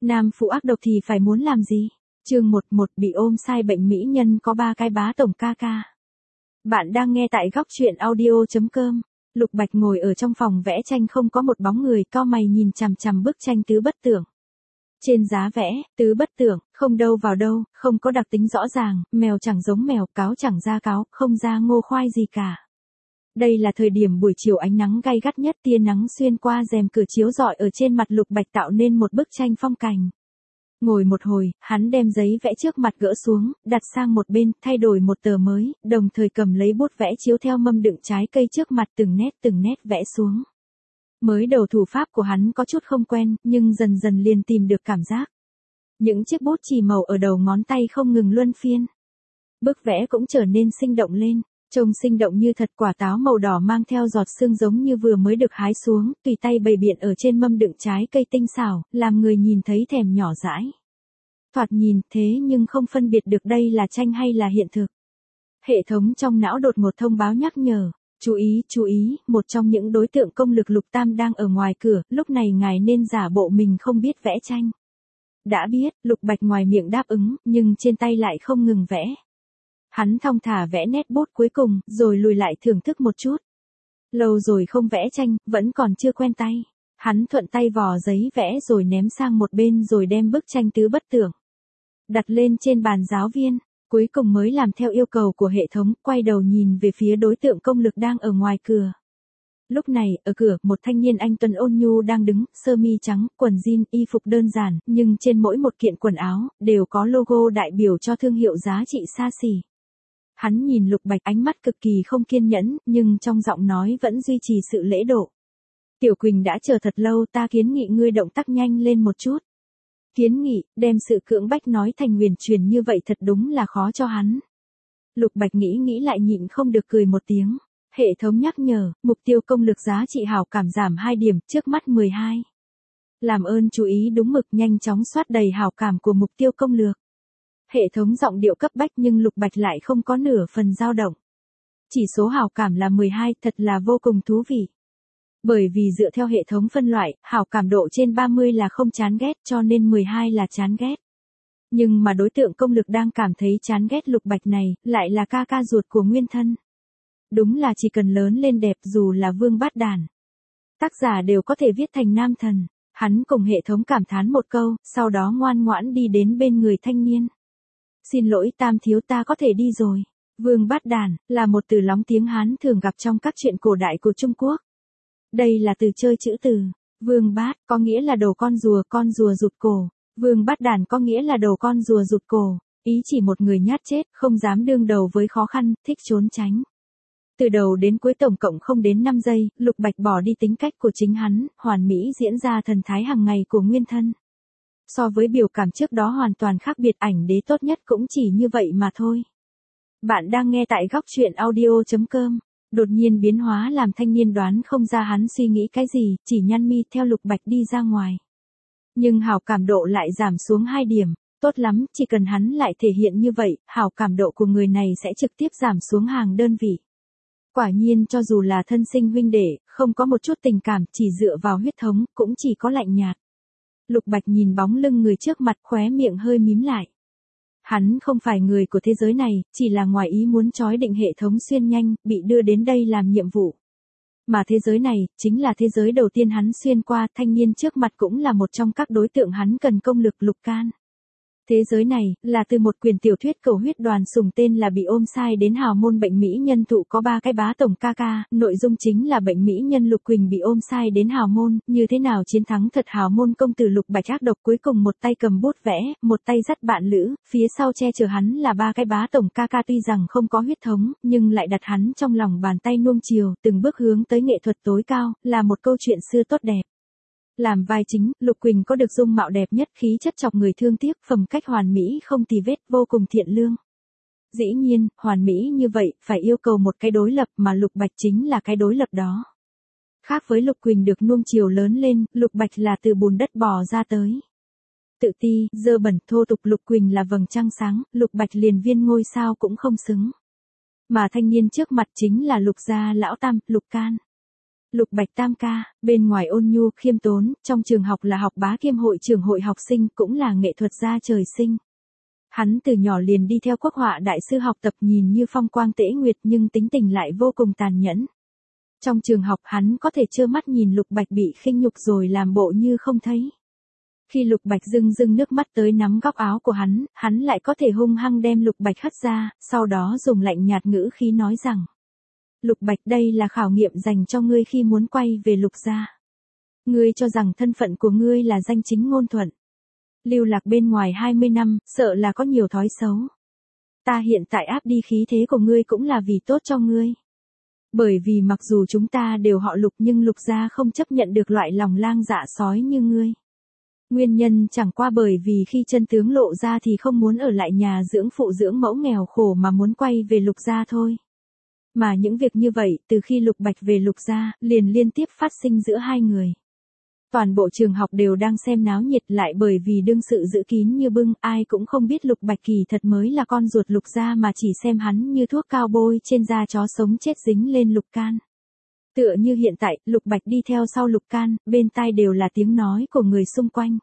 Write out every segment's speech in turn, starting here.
Nam phụ ác độc thì phải muốn làm gì? Chương 11 bị ôm sai bệnh mỹ nhân có 3 cái bá tổng ca ca. Bạn đang nghe tại góc truyện audio.com. Lục Bạch ngồi ở trong phòng vẽ tranh không có một bóng người, cau mày nhìn chằm chằm bức tranh Tứ Bất Tưởng. Trên giá vẽ, Tứ Bất Tưởng, không đâu vào đâu, không có đặc tính rõ ràng, mèo chẳng giống mèo, cáo chẳng ra cáo, không ra ngô khoai gì cả. Đây là thời điểm buổi chiều ánh nắng gay gắt nhất, tia nắng xuyên qua rèm cửa chiếu rọi ở trên mặt Lục Bạch tạo nên một bức tranh phong cảnh. Ngồi một hồi, hắn đem giấy vẽ trước mặt gỡ xuống, đặt sang một bên, thay đổi một tờ mới, đồng thời cầm lấy bút vẽ chiếu theo mâm đựng trái cây trước mặt từng nét vẽ xuống. Mới đầu thủ pháp của hắn có chút không quen, nhưng dần dần liền tìm được cảm giác. Những chiếc bút chì màu ở đầu ngón tay không ngừng luân phiên. Bức vẽ cũng trở nên sinh động lên, trông sinh động như thật, quả táo màu đỏ mang theo giọt sương giống như vừa mới được hái xuống, tùy tay bày biện ở trên mâm đựng trái cây tinh xảo, làm người nhìn thấy thèm nhỏ dãi. Thoạt nhìn thế nhưng không phân biệt được đây là tranh hay là hiện thực. Hệ thống trong não đột ngột thông báo nhắc nhở. Chú ý, một trong những đối tượng công lực Lục Tam đang ở ngoài cửa, lúc này ngài nên giả bộ mình không biết vẽ tranh. Đã biết, Lục Bạch ngoài miệng đáp ứng, nhưng trên tay lại không ngừng vẽ. Hắn thong thả vẽ nét bút cuối cùng, rồi lùi lại thưởng thức một chút. Lâu rồi không vẽ tranh, vẫn còn chưa quen tay. Hắn thuận tay vò giấy vẽ rồi ném sang một bên rồi đem bức tranh Tứ Bất Tưởng đặt lên trên bàn giáo viên. Cuối cùng mới làm theo yêu cầu của hệ thống, quay đầu nhìn về phía đối tượng công lực đang ở ngoài cửa. Lúc này, ở cửa, một thanh niên anh tuấn ôn nhu đang đứng, sơ mi trắng, quần jean, y phục đơn giản, nhưng trên mỗi một kiện quần áo, đều có logo đại biểu cho thương hiệu giá trị xa xỉ. Hắn nhìn Lục Bạch ánh mắt cực kỳ không kiên nhẫn, nhưng trong giọng nói vẫn duy trì sự lễ độ. Tiểu Quỳnh đã chờ thật lâu, ta kiến nghị ngươi động tác nhanh lên một chút. Kiến nghị, đem sự cưỡng bách nói thành huyền truyền như vậy thật đúng là khó cho hắn. Lục Bạch nghĩ lại nhịn không được cười một tiếng. Hệ thống nhắc nhở, mục tiêu công lực giá trị hảo cảm giảm 2 điểm, trước mắt 12. Làm ơn chú ý đúng mực, nhanh chóng soát đầy hảo cảm của mục tiêu công lược. Hệ thống giọng điệu cấp bách nhưng Lục Bạch lại không có nửa phần dao động. Chỉ số hảo cảm là 12, thật là vô cùng thú vị. Bởi vì dựa theo hệ thống phân loại, hảo cảm độ trên 30 là không chán ghét, cho nên 12 là chán ghét. Nhưng mà đối tượng công lực đang cảm thấy chán ghét Lục Bạch này, lại là ca ca ruột của nguyên thân. Đúng là chỉ cần lớn lên đẹp dù là vương bát đàn. Tác giả đều có thể viết thành nam thần. Hắn cùng hệ thống cảm thán một câu, sau đó ngoan ngoãn đi đến bên người thanh niên. Xin lỗi Tam thiếu, ta có thể đi rồi. Vương bát đàn, là một từ lóng tiếng Hán thường gặp trong các truyện cổ đại của Trung Quốc. Đây là từ chơi chữ từ. Vương bát, có nghĩa là đầu con rùa rụt cổ. Vương bát đàn có nghĩa là đầu con rùa rụt cổ. Ý chỉ một người nhát chết, không dám đương đầu với khó khăn, thích trốn tránh. Từ đầu đến cuối tổng cộng không đến 5 giây, Lục Bạch bỏ đi tính cách của chính hắn, hoàn mỹ diễn ra thần thái hàng ngày của nguyên thân. So với biểu cảm trước đó hoàn toàn khác biệt, ảnh đế tốt nhất cũng chỉ như vậy mà thôi. Bạn đang nghe tại góc truyện audio.com. Đột nhiên biến hóa làm thanh niên đoán không ra hắn suy nghĩ cái gì, chỉ nhăn mi theo Lục Bạch đi ra ngoài. Nhưng hảo cảm độ lại giảm xuống 2 điểm, tốt lắm, chỉ cần hắn lại thể hiện như vậy, hảo cảm độ của người này sẽ trực tiếp giảm xuống hàng đơn vị. Quả nhiên cho dù là thân sinh huynh đệ, không có một chút tình cảm, chỉ dựa vào huyết thống, cũng chỉ có lạnh nhạt. Lục Bạch nhìn bóng lưng người trước mặt, khóe miệng hơi mím lại. Hắn không phải người của thế giới này, chỉ là ngoài ý muốn trói định hệ thống xuyên nhanh, bị đưa đến đây làm nhiệm vụ. Mà thế giới này, chính là thế giới đầu tiên hắn xuyên qua, thanh niên trước mặt cũng là một trong các đối tượng hắn cần công lực Lục Can. Thế giới này, là từ một quyển tiểu thuyết cầu huyết đoàn sùng tên là bị ôm sai đến hào môn bệnh mỹ nhân thụ có 3 cái bá tổng ca ca, nội dung chính là bệnh mỹ nhân Lục Quỳnh bị ôm sai đến hào môn, như thế nào chiến thắng thật hào môn công tử Lục Bạch ác độc, cuối cùng một tay cầm bút vẽ, một tay dắt bạn lữ, phía sau che chở hắn là 3 cái bá tổng ca ca tuy rằng không có huyết thống, nhưng lại đặt hắn trong lòng bàn tay nuông chiều, từng bước hướng tới nghệ thuật tối cao, là một câu chuyện xưa tốt đẹp. Làm vai chính, Lục Quỳnh có được dung mạo đẹp nhất, khí chất chọc người thương tiếc, phẩm cách hoàn mỹ không tì vết, vô cùng thiện lương. Dĩ nhiên, hoàn mỹ như vậy, phải yêu cầu một cái đối lập mà Lục Bạch chính là cái đối lập đó. Khác với Lục Quỳnh được nuông chiều lớn lên, Lục Bạch là từ bùn đất bò ra tới. Tự ti, dơ bẩn, thô tục, Lục Quỳnh là vầng trăng sáng, Lục Bạch liền viên ngôi sao cũng không xứng. Mà thanh niên trước mặt chính là Lục gia lão tam, Lục Can. Lục Bạch tam ca, bên ngoài ôn nhu khiêm tốn, trong trường học là học bá kiêm hội trưởng hội học sinh, cũng là nghệ thuật gia trời sinh. Hắn từ nhỏ liền đi theo quốc họa đại sư học tập, nhìn như phong quang tễ nguyệt nhưng tính tình lại vô cùng tàn nhẫn. Trong trường học hắn có thể trơ mắt nhìn Lục Bạch bị khinh nhục rồi làm bộ như không thấy. Khi Lục Bạch rưng rưng nước mắt tới nắm góc áo của hắn lại có thể hung hăng đem Lục Bạch hất ra, sau đó dùng lạnh nhạt ngữ khí nói rằng: Lục Bạch, đây là khảo nghiệm dành cho ngươi khi muốn quay về Lục gia. Ngươi cho rằng thân phận của ngươi là danh chính ngôn thuận. Lưu lạc bên ngoài 20 năm, sợ là có nhiều thói xấu. Ta hiện tại áp đi khí thế của ngươi cũng là vì tốt cho ngươi. Bởi vì mặc dù chúng ta đều họ Lục nhưng Lục gia không chấp nhận được loại lòng lang dạ sói như ngươi. Nguyên nhân chẳng qua bởi vì khi chân tướng lộ ra thì không muốn ở lại nhà dưỡng phụ dưỡng mẫu nghèo khổ mà muốn quay về Lục gia thôi. Mà những việc như vậy, từ khi Lục Bạch về Lục gia, liền liên tiếp phát sinh giữa hai người. Toàn bộ trường học đều đang xem náo nhiệt, lại bởi vì đương sự giữ kín như bưng, ai cũng không biết Lục Bạch kỳ thật mới là con ruột Lục gia mà chỉ xem hắn như thuốc cao bôi trên da chó sống chết dính lên Lục Can. Tựa như hiện tại, Lục Bạch đi theo sau Lục Can, bên tai đều là tiếng nói của người xung quanh.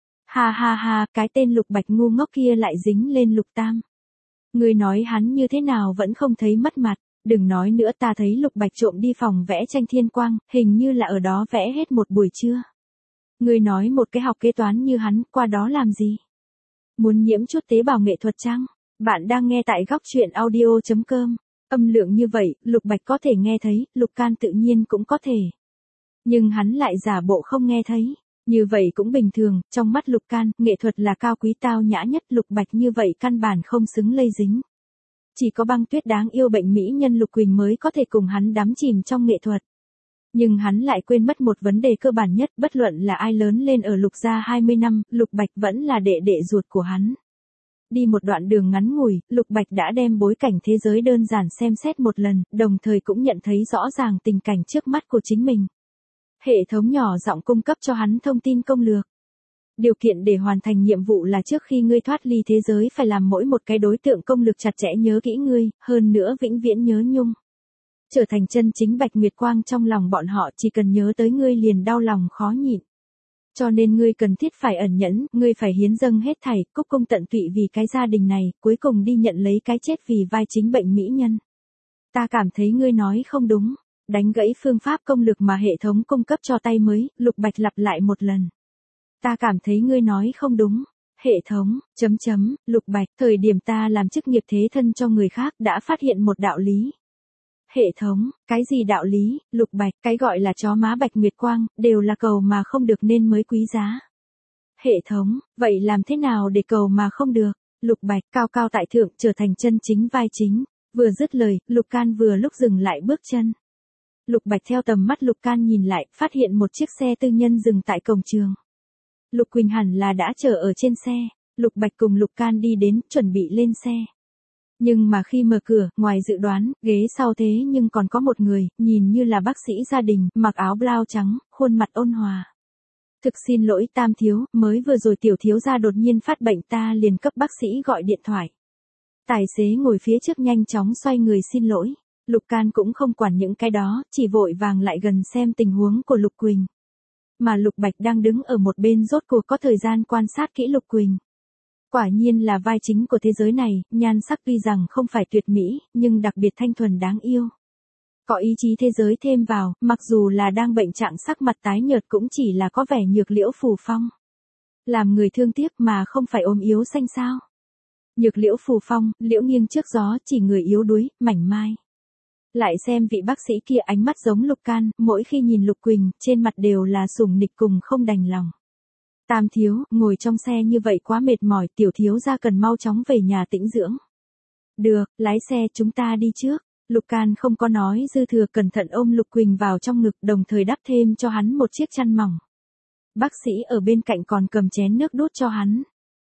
Ha ha ha, cái tên Lục Bạch ngu ngốc kia lại dính lên Lục Tam. Người nói hắn như thế nào vẫn không thấy mất mặt. Đừng nói nữa, ta thấy Lục Bạch trộm đi phòng vẽ tranh Thiên Quang, hình như là ở đó vẽ hết một buổi trưa. Ngươi nói một cái học kế toán như hắn, qua đó làm gì? Muốn nhiễm chút tế bào nghệ thuật chăng? Bạn đang nghe tại góc truyện audio.com. Âm lượng như vậy, Lục Bạch có thể nghe thấy, Lục Can tự nhiên cũng có thể. Nhưng hắn lại giả bộ không nghe thấy. Như vậy cũng bình thường, trong mắt Lục Can, nghệ thuật là cao quý tao nhã nhất, Lục Bạch như vậy căn bản không xứng lây dính. Chỉ có Băng Tuyết đáng yêu bệnh mỹ nhân Lục Quỳnh mới có thể cùng hắn đắm chìm trong nghệ thuật. Nhưng hắn lại quên mất một vấn đề cơ bản nhất, bất luận là ai lớn lên ở Lục gia 20 năm, Lục Bạch vẫn là đệ đệ ruột của hắn. Đi một đoạn đường ngắn ngủi, Lục Bạch đã đem bối cảnh thế giới đơn giản xem xét một lần, đồng thời cũng nhận thấy rõ ràng tình cảnh trước mắt của chính mình. Hệ thống nhỏ giọng cung cấp cho hắn thông tin công lược. Điều kiện để hoàn thành nhiệm vụ là trước khi ngươi thoát ly thế giới phải làm mỗi một cái đối tượng công lực chặt chẽ nhớ kỹ ngươi, hơn nữa vĩnh viễn nhớ nhung. Trở thành chân chính Bạch Nguyệt Quang trong lòng bọn họ, chỉ cần nhớ tới ngươi liền đau lòng khó nhịn. Cho nên ngươi cần thiết phải ẩn nhẫn, ngươi phải hiến dâng hết thảy, cúc cung tận tụy vì cái gia đình này, cuối cùng đi nhận lấy cái chết vì vai chính bệnh mỹ nhân. Ta cảm thấy ngươi nói không đúng. Đánh gãy phương pháp công lực mà hệ thống cung cấp cho tay mới, Lục Bạch lặp lại một lần. Ta cảm thấy ngươi nói không đúng. Hệ thống, Lục Bạch, thời điểm ta làm chức nghiệp thế thân cho người khác đã phát hiện một đạo lý. Hệ thống, cái gì đạo lý? Lục Bạch, cái gọi là chó má Bạch Nguyệt Quang, đều là cầu mà không được nên mới quý giá. Hệ thống, vậy làm thế nào để cầu mà không được? Lục Bạch, cao cao tại thượng, trở thành chân chính vai chính. Vừa dứt lời, Lục Can vừa lúc dừng lại bước chân. Lục Bạch theo tầm mắt Lục Can nhìn lại, phát hiện một chiếc xe tư nhân dừng tại cổng trường. Lục Quỳnh hẳn là đã chờ ở trên xe. Lục Bạch cùng Lục Can đi đến, chuẩn bị lên xe. Nhưng mà khi mở cửa, ngoài dự đoán, ghế sau thế nhưng còn có một người, nhìn như là bác sĩ gia đình, mặc áo blau trắng, khuôn mặt ôn hòa. Thực xin lỗi Tam thiếu, mới vừa rồi tiểu thiếu gia đột nhiên phát bệnh, ta liền cấp bác sĩ gọi điện thoại. Tài xế ngồi phía trước nhanh chóng xoay người xin lỗi. Lục Can cũng không quản những cái đó, chỉ vội vàng lại gần xem tình huống của Lục Quỳnh. Mà Lục Bạch đang đứng ở một bên rốt cuộc có thời gian quan sát kỹ Lục Quỳnh. Quả nhiên là vai chính của thế giới này, nhan sắc tuy rằng không phải tuyệt mỹ, nhưng đặc biệt thanh thuần đáng yêu. Có ý chí thế giới thêm vào, mặc dù là đang bệnh trạng sắc mặt tái nhợt cũng chỉ là có vẻ nhược liễu phù phong. Làm người thương tiếc mà không phải ốm yếu xanh xao. Nhược liễu phù phong, liễu nghiêng trước gió, chỉ người yếu đuối, mảnh mai. Lại xem vị bác sĩ kia ánh mắt giống Lục Can, mỗi khi nhìn Lục Quỳnh, trên mặt đều là sủng nịch cùng không đành lòng. Tam thiếu, ngồi trong xe như vậy quá mệt mỏi, tiểu thiếu gia cần mau chóng về nhà tĩnh dưỡng. Được, lái xe chúng ta đi trước. Lục Can không có nói dư thừa, cẩn thận ôm Lục Quỳnh vào trong ngực, đồng thời đắp thêm cho hắn một chiếc chăn mỏng. Bác sĩ ở bên cạnh còn cầm chén nước đút cho hắn.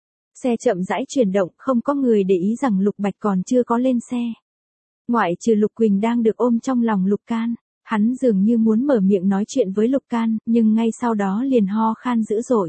Xe chậm rãi chuyển động, không có người để ý rằng Lục Bạch còn chưa có lên xe. Ngoại trừ Lục Quỳnh đang được ôm trong lòng Lục Can, hắn dường như muốn mở miệng nói chuyện với Lục Can, nhưng ngay sau đó liền ho khan dữ dội.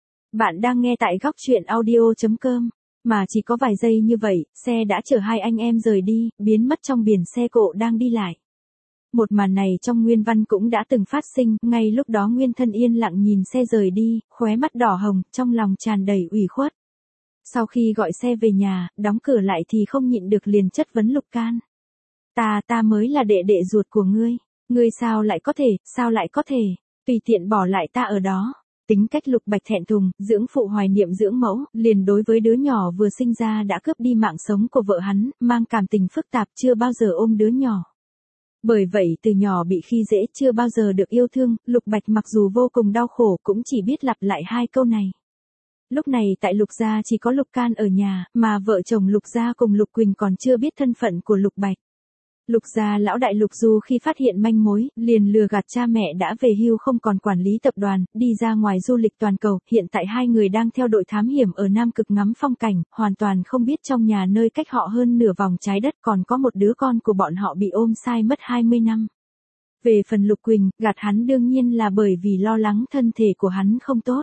Bạn đang nghe tại góc truyện audio.com, mà chỉ có vài giây như vậy, xe đã chở hai anh em rời đi, biến mất trong biển xe cộ đang đi lại. Một màn này trong nguyên văn cũng đã từng phát sinh, ngay lúc đó Nguyên Thân yên lặng nhìn xe rời đi, khóe mắt đỏ hồng, trong lòng tràn đầy ủy khuất. Sau khi gọi xe về nhà, đóng cửa lại thì không nhịn được liền chất vấn Lục Can. Ta mới là đệ đệ ruột của ngươi sao lại có thể, tùy tiện bỏ lại ta ở đó. Tính cách Lục Bạch thẹn thùng, dưỡng phụ hoài niệm dưỡng mẫu, liền đối với đứa nhỏ vừa sinh ra đã cướp đi mạng sống của vợ hắn, mang cảm tình phức tạp chưa bao giờ ôm đứa nhỏ. Bởi vậy từ nhỏ bị khi dễ chưa bao giờ được yêu thương, Lục Bạch mặc dù vô cùng đau khổ cũng chỉ biết lặp lại hai câu này. Lúc này tại Lục gia chỉ có Lục Can ở nhà, mà vợ chồng Lục gia cùng Lục Quỳnh còn chưa biết thân phận của Lục Bạch. Lục gia lão đại Lục Du khi phát hiện manh mối, liền lừa gạt cha mẹ đã về hưu không còn quản lý tập đoàn, đi ra ngoài du lịch toàn cầu, hiện tại hai người đang theo đội thám hiểm ở Nam Cực ngắm phong cảnh, hoàn toàn không biết trong nhà nơi cách họ hơn nửa vòng trái đất còn có một đứa con của bọn họ bị ôm sai mất 20 năm. Về phần Lục Quỳnh, gạt hắn đương nhiên là bởi vì lo lắng thân thể của hắn không tốt.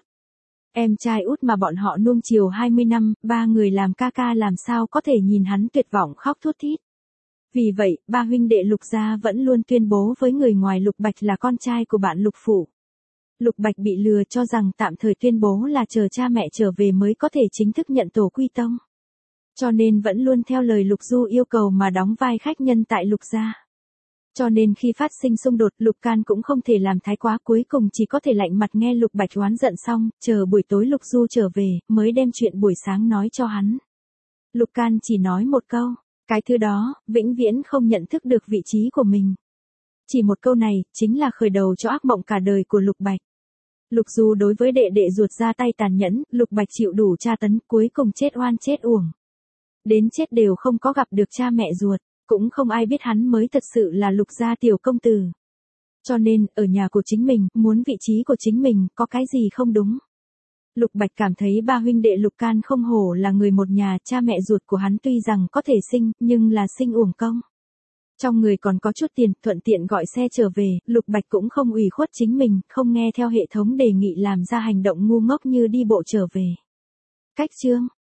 Em trai út mà bọn họ nuông chiều 20 năm, ba người làm ca ca làm sao có thể nhìn hắn tuyệt vọng khóc thút thít. Vì vậy, ba huynh đệ Lục gia vẫn luôn tuyên bố với người ngoài Lục Bạch là con trai của bạn Lục Phủ. Lục Bạch bị lừa cho rằng tạm thời tuyên bố là chờ cha mẹ trở về mới có thể chính thức nhận tổ quy tông. Cho nên vẫn luôn theo lời Lục Du yêu cầu mà đóng vai khách nhân tại Lục gia. Cho nên khi phát sinh xung đột, Lục Can cũng không thể làm thái quá, cuối cùng chỉ có thể lạnh mặt nghe Lục Bạch oán giận xong, chờ buổi tối Lục Du trở về, mới đem chuyện buổi sáng nói cho hắn. Lục Can chỉ nói một câu, cái thứ đó, vĩnh viễn không nhận thức được vị trí của mình. Chỉ một câu này, chính là khởi đầu cho ác mộng cả đời của Lục Bạch. Lục Du đối với đệ đệ ruột ra tay tàn nhẫn, Lục Bạch chịu đủ tra tấn, cuối cùng chết oan chết uổng. Đến chết đều không có gặp được cha mẹ ruột, cũng không ai biết hắn mới thật sự là Lục gia tiểu công tử. Cho nên, ở nhà của chính mình, muốn vị trí của chính mình, có cái gì không đúng. Lục Bạch cảm thấy ba huynh đệ Lục Can không hổ là người một nhà, cha mẹ ruột của hắn tuy rằng có thể sinh, nhưng là sinh uổng công. Trong người còn có chút tiền, thuận tiện gọi xe trở về, Lục Bạch cũng không ủy khuất chính mình, không nghe theo hệ thống đề nghị làm ra hành động ngu ngốc như đi bộ trở về. Cách chương